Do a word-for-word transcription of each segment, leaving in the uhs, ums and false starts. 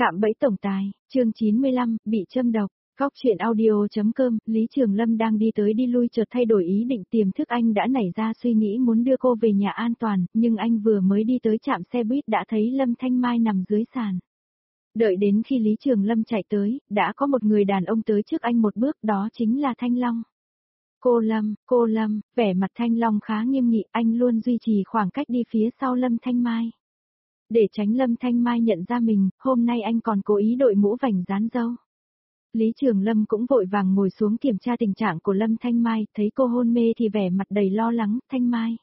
Cạm bẫy tổng tài, chương chín mươi lăm, bị châm độc. Góc truyện audio.com, Lý Trường Lâm đang đi tới đi lui chợt thay đổi ý định, tiềm thức anh đã nảy ra suy nghĩ muốn đưa cô về nhà an toàn, nhưng anh vừa mới đi tới trạm xe buýt đã thấy Lâm Thanh Mai nằm dưới sàn. Đợi đến khi Lý Trường Lâm chạy tới, đã có một người đàn ông tới trước anh một bước, đó chính là Thanh Long. Cô Lâm, cô Lâm, vẻ mặt Thanh Long khá nghiêm nghị, anh luôn duy trì khoảng cách đi phía sau Lâm Thanh Mai. Để tránh Lâm Thanh Mai nhận ra mình, hôm nay anh còn cố ý đội mũ vành dán râu. Lý Trường Lâm cũng vội vàng ngồi xuống kiểm tra tình trạng của Lâm Thanh Mai, thấy cô hôn mê thì vẻ mặt đầy lo lắng, Thanh Mai.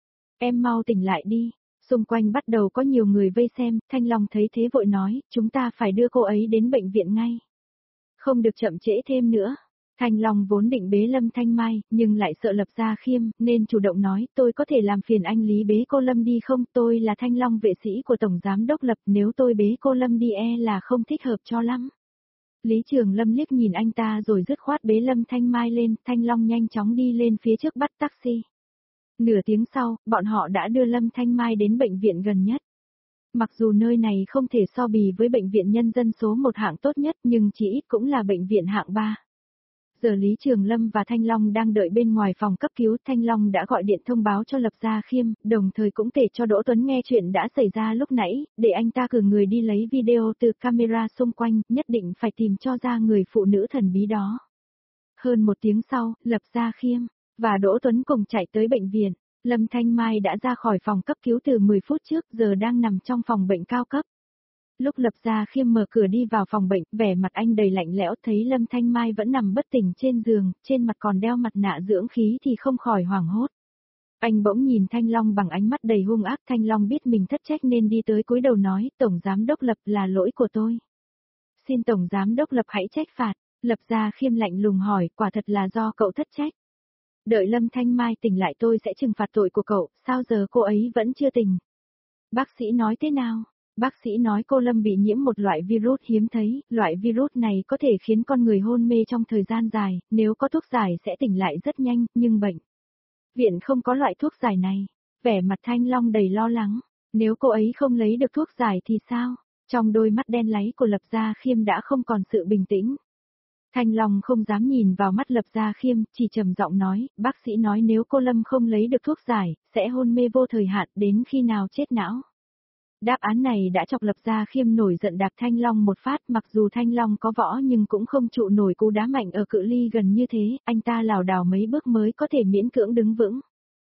Em mau tỉnh lại đi. Xung quanh bắt đầu có nhiều người vây xem, Thanh Long thấy thế vội nói, chúng ta phải đưa cô ấy đến bệnh viện ngay. Không được chậm trễ thêm nữa. Thanh Long vốn định bế Lâm Thanh Mai, nhưng lại sợ Lập Gia Khiêm, nên chủ động nói, tôi có thể làm phiền anh Lý bế cô Lâm đi không, tôi là Thanh Long vệ sĩ của Tổng Giám Đốc Lập, nếu tôi bế cô Lâm đi e là không thích hợp cho lắm. Lý Trường Lâm liếc nhìn anh ta rồi dứt khoát bế Lâm Thanh Mai lên, Thanh Long nhanh chóng đi lên phía trước bắt taxi. Nửa tiếng sau, bọn họ đã đưa Lâm Thanh Mai đến bệnh viện gần nhất. Mặc dù nơi này không thể so bì với bệnh viện nhân dân số một hạng tốt nhất nhưng chỉ ít cũng là bệnh viện hạng ba. Giờ Lý Trường Lâm và Thanh Long đang đợi bên ngoài phòng cấp cứu, Thanh Long đã gọi điện thông báo cho Lập Gia Khiêm, đồng thời cũng kể cho Đỗ Tuấn nghe chuyện đã xảy ra lúc nãy, để anh ta cử người đi lấy video từ camera xung quanh, nhất định phải tìm cho ra người phụ nữ thần bí đó. Hơn một tiếng sau, Lập Gia Khiêm và Đỗ Tuấn cùng chạy tới bệnh viện. Lâm Thanh Mai đã ra khỏi phòng cấp cứu từ mười phút trước, giờ đang nằm trong phòng bệnh cao cấp. Lúc Lập Gia Khiêm mở cửa đi vào phòng bệnh, vẻ mặt anh đầy lạnh lẽo, thấy Lâm Thanh Mai vẫn nằm bất tỉnh trên giường, trên mặt còn đeo mặt nạ dưỡng khí thì không khỏi hoảng hốt. Anh bỗng nhìn Thanh Long bằng ánh mắt đầy hung ác, Thanh Long biết mình thất trách nên đi tới cúi đầu nói, Tổng Giám Đốc Lập, là lỗi của tôi. Xin Tổng Giám Đốc Lập hãy trách phạt. Lập Gia Khiêm lạnh lùng hỏi, quả thật là do cậu thất trách. Đợi Lâm Thanh Mai tỉnh lại tôi sẽ trừng phạt tội của cậu, sao giờ cô ấy vẫn chưa tỉnh? Bác sĩ nói thế nào? Bác sĩ nói cô Lâm bị nhiễm một loại virus hiếm thấy, loại virus này có thể khiến con người hôn mê trong thời gian dài, nếu có thuốc giải sẽ tỉnh lại rất nhanh, nhưng bệnh viện không có loại thuốc giải này. Vẻ mặt Thanh Long đầy lo lắng, nếu cô ấy không lấy được thuốc giải thì sao? Trong đôi mắt đen láy của Lập Gia Khiêm đã không còn sự bình tĩnh. Thanh Long không dám nhìn vào mắt Lập Gia Khiêm, chỉ trầm giọng nói, bác sĩ nói nếu cô Lâm không lấy được thuốc giải, sẽ hôn mê vô thời hạn đến khi nào chết não. Đáp án này đã chọc Lập Gia Khiêm nổi giận đạp Thanh Long một phát, mặc dù Thanh Long có võ nhưng cũng không trụ nổi cú đá mạnh ở cự ly gần như thế, anh ta lảo đảo mấy bước mới có thể miễn cưỡng đứng vững.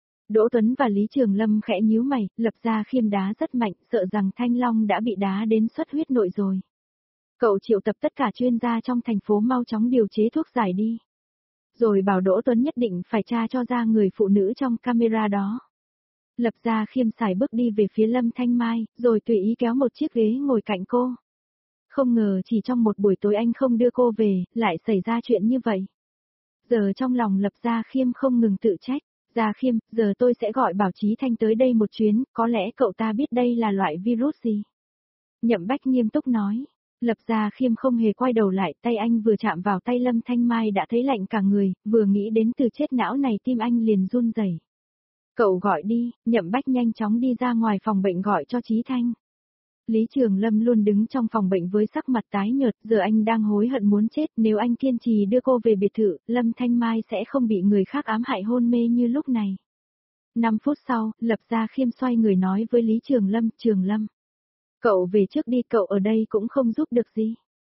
Đỗ Tuấn và Lý Trường Lâm khẽ nhíu mày, Lập Gia Khiêm đá rất mạnh, sợ rằng Thanh Long đã bị đá đến xuất huyết nội rồi. Cậu triệu tập tất cả chuyên gia trong thành phố mau chóng điều chế thuốc giải đi. Rồi bảo Đỗ Tuấn nhất định phải tra cho ra người phụ nữ trong camera đó. Lập Gia Khiêm xài bước đi về phía Lâm Thanh Mai, rồi tùy ý kéo một chiếc ghế ngồi cạnh cô. Không ngờ chỉ trong một buổi tối anh không đưa cô về, lại xảy ra chuyện như vậy. Giờ trong lòng Lập Gia Khiêm không ngừng tự trách. Gia Khiêm, giờ tôi sẽ gọi Bảo Chí Thanh tới đây một chuyến, có lẽ cậu ta biết đây là loại virus gì. Nhậm Bách nghiêm túc nói. Lập Gia Khiêm không hề quay đầu lại, tay anh vừa chạm vào tay Lâm Thanh Mai đã thấy lạnh cả người, vừa nghĩ đến từ chết não này tim anh liền run rẩy. Cậu gọi đi, Nhậm Bách nhanh chóng đi ra ngoài phòng bệnh gọi cho Chí Thanh. Lý Trường Lâm luôn đứng trong phòng bệnh với sắc mặt tái nhợt, giờ anh đang hối hận muốn chết, nếu anh kiên trì đưa cô về biệt thự, Lâm Thanh Mai sẽ không bị người khác ám hại hôn mê như lúc này. Năm phút sau, Lập Gia Khiêm xoay người nói với Lý Trường Lâm, Trường Lâm. Cậu về trước đi, cậu ở đây cũng không giúp được gì.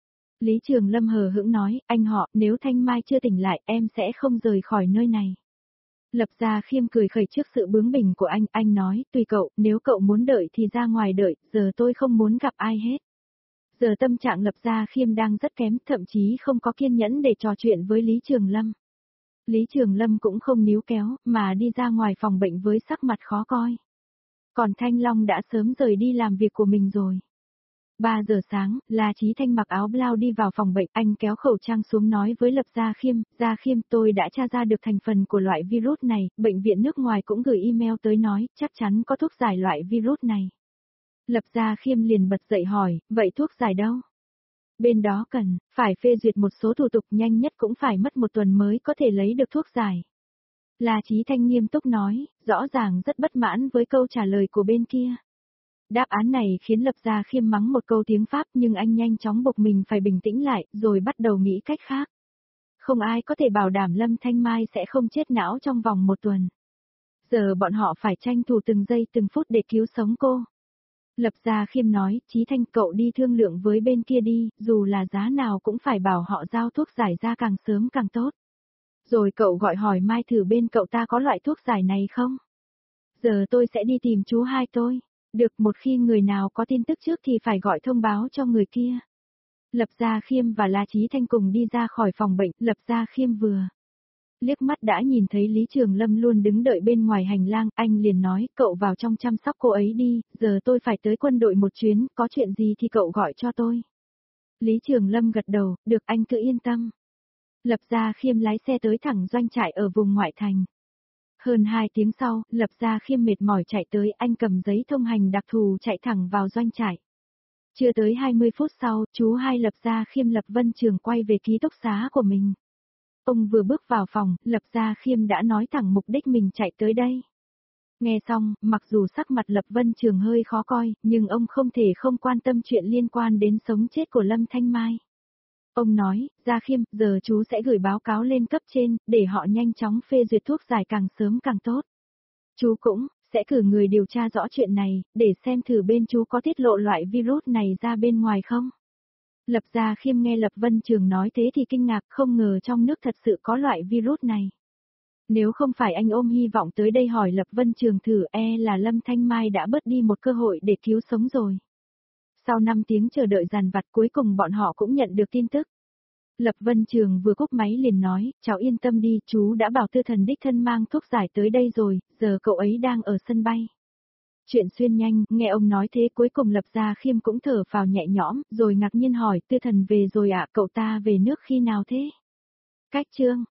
Lý Trường Lâm hờ hững nói, anh họ, nếu Thanh Mai chưa tỉnh lại, em sẽ không rời khỏi nơi này. Lập Gia Khiêm cười khẩy trước sự bướng bỉnh của anh, anh nói, tùy cậu, nếu cậu muốn đợi thì ra ngoài đợi, giờ tôi không muốn gặp ai hết. Giờ tâm trạng Lập Gia Khiêm đang rất kém, thậm chí không có kiên nhẫn để trò chuyện với Lý Trường Lâm. Lý Trường Lâm cũng không níu kéo, mà đi ra ngoài phòng bệnh với sắc mặt khó coi. Còn Thanh Long đã sớm rời đi làm việc của mình rồi. ba giờ sáng, La Chí Thanh mặc áo blau đi vào phòng bệnh, anh kéo khẩu trang xuống nói với Lập Gia Khiêm, Gia Khiêm tôi đã tra ra được thành phần của loại virus này, bệnh viện nước ngoài cũng gửi email tới nói, chắc chắn có thuốc giải loại virus này. Lập Gia Khiêm liền bật dậy hỏi, vậy thuốc giải đâu? Bên đó cần, phải phê duyệt một số thủ tục nhanh nhất cũng phải mất một tuần mới có thể lấy được thuốc giải. La Chí Thanh nghiêm túc nói, rõ ràng rất bất mãn với câu trả lời của bên kia. Đáp án này khiến Lập Gia Khiêm mắng một câu tiếng Pháp nhưng anh nhanh chóng buộc mình phải bình tĩnh lại, rồi bắt đầu nghĩ cách khác. Không ai có thể bảo đảm Lâm Thanh Mai sẽ không chết não trong vòng một tuần. Giờ bọn họ phải tranh thủ từng giây từng phút để cứu sống cô. Lập Gia Khiêm nói, Chí Thanh cậu đi thương lượng với bên kia đi, dù là giá nào cũng phải bảo họ giao thuốc giải ra càng sớm càng tốt. Rồi cậu gọi hỏi Mai thử bên cậu ta có loại thuốc giải này không? Giờ tôi sẽ đi tìm chú hai tôi. Được, một khi người nào có tin tức trước thì phải gọi thông báo cho người kia. Lập Gia Khiêm và La Chí Thanh cùng đi ra khỏi phòng bệnh, Lập Gia Khiêm vừa liếc mắt đã nhìn thấy Lý Trường Lâm luôn đứng đợi bên ngoài hành lang, anh liền nói, cậu vào trong chăm sóc cô ấy đi, giờ tôi phải tới quân đội một chuyến, có chuyện gì thì cậu gọi cho tôi. Lý Trường Lâm gật đầu, được anh cứ yên tâm. Lập Gia Khiêm lái xe tới thẳng doanh trại ở vùng ngoại thành. Hơn hai tiếng sau, Lập Gia Khiêm mệt mỏi chạy tới, anh cầm giấy thông hành đặc thù chạy thẳng vào doanh trại. Chưa tới hai mươi phút sau, chú hai Lập Gia Khiêm Lập Vân Trường quay về ký túc xá của mình. Ông vừa bước vào phòng, Lập Gia Khiêm đã nói thẳng mục đích mình chạy tới đây. Nghe xong, mặc dù sắc mặt Lập Vân Trường hơi khó coi, nhưng ông không thể không quan tâm chuyện liên quan đến sống chết của Lâm Thanh Mai. Ông nói, Gia Khiêm, giờ chú sẽ gửi báo cáo lên cấp trên, để họ nhanh chóng phê duyệt thuốc giải càng sớm càng tốt. Chú cũng sẽ cử người điều tra rõ chuyện này, để xem thử bên chú có tiết lộ loại virus này ra bên ngoài không. Lập Gia Khiêm nghe Lập Vân Trường nói thế thì kinh ngạc, không ngờ trong nước thật sự có loại virus này. Nếu không phải anh ôm hy vọng tới đây hỏi Lập Vân Trường thử, e là Lâm Thanh Mai đã bớt đi một cơ hội để cứu sống rồi. Sau năm tiếng chờ đợi dằn vặt, cuối cùng bọn họ cũng nhận được tin tức. Lập Vân Trường vừa cúp máy liền nói, cháu yên tâm đi, chú đã bảo Tư Thần đích thân mang thuốc giải tới đây rồi, giờ cậu ấy đang ở sân bay. Chuyện xuyên nhanh, nghe ông nói thế cuối cùng Lập Gia Khiêm cũng thở phào nhẹ nhõm, rồi ngạc nhiên hỏi, Tư Thần về rồi ạ, cậu ta về nước khi nào thế? Cách chương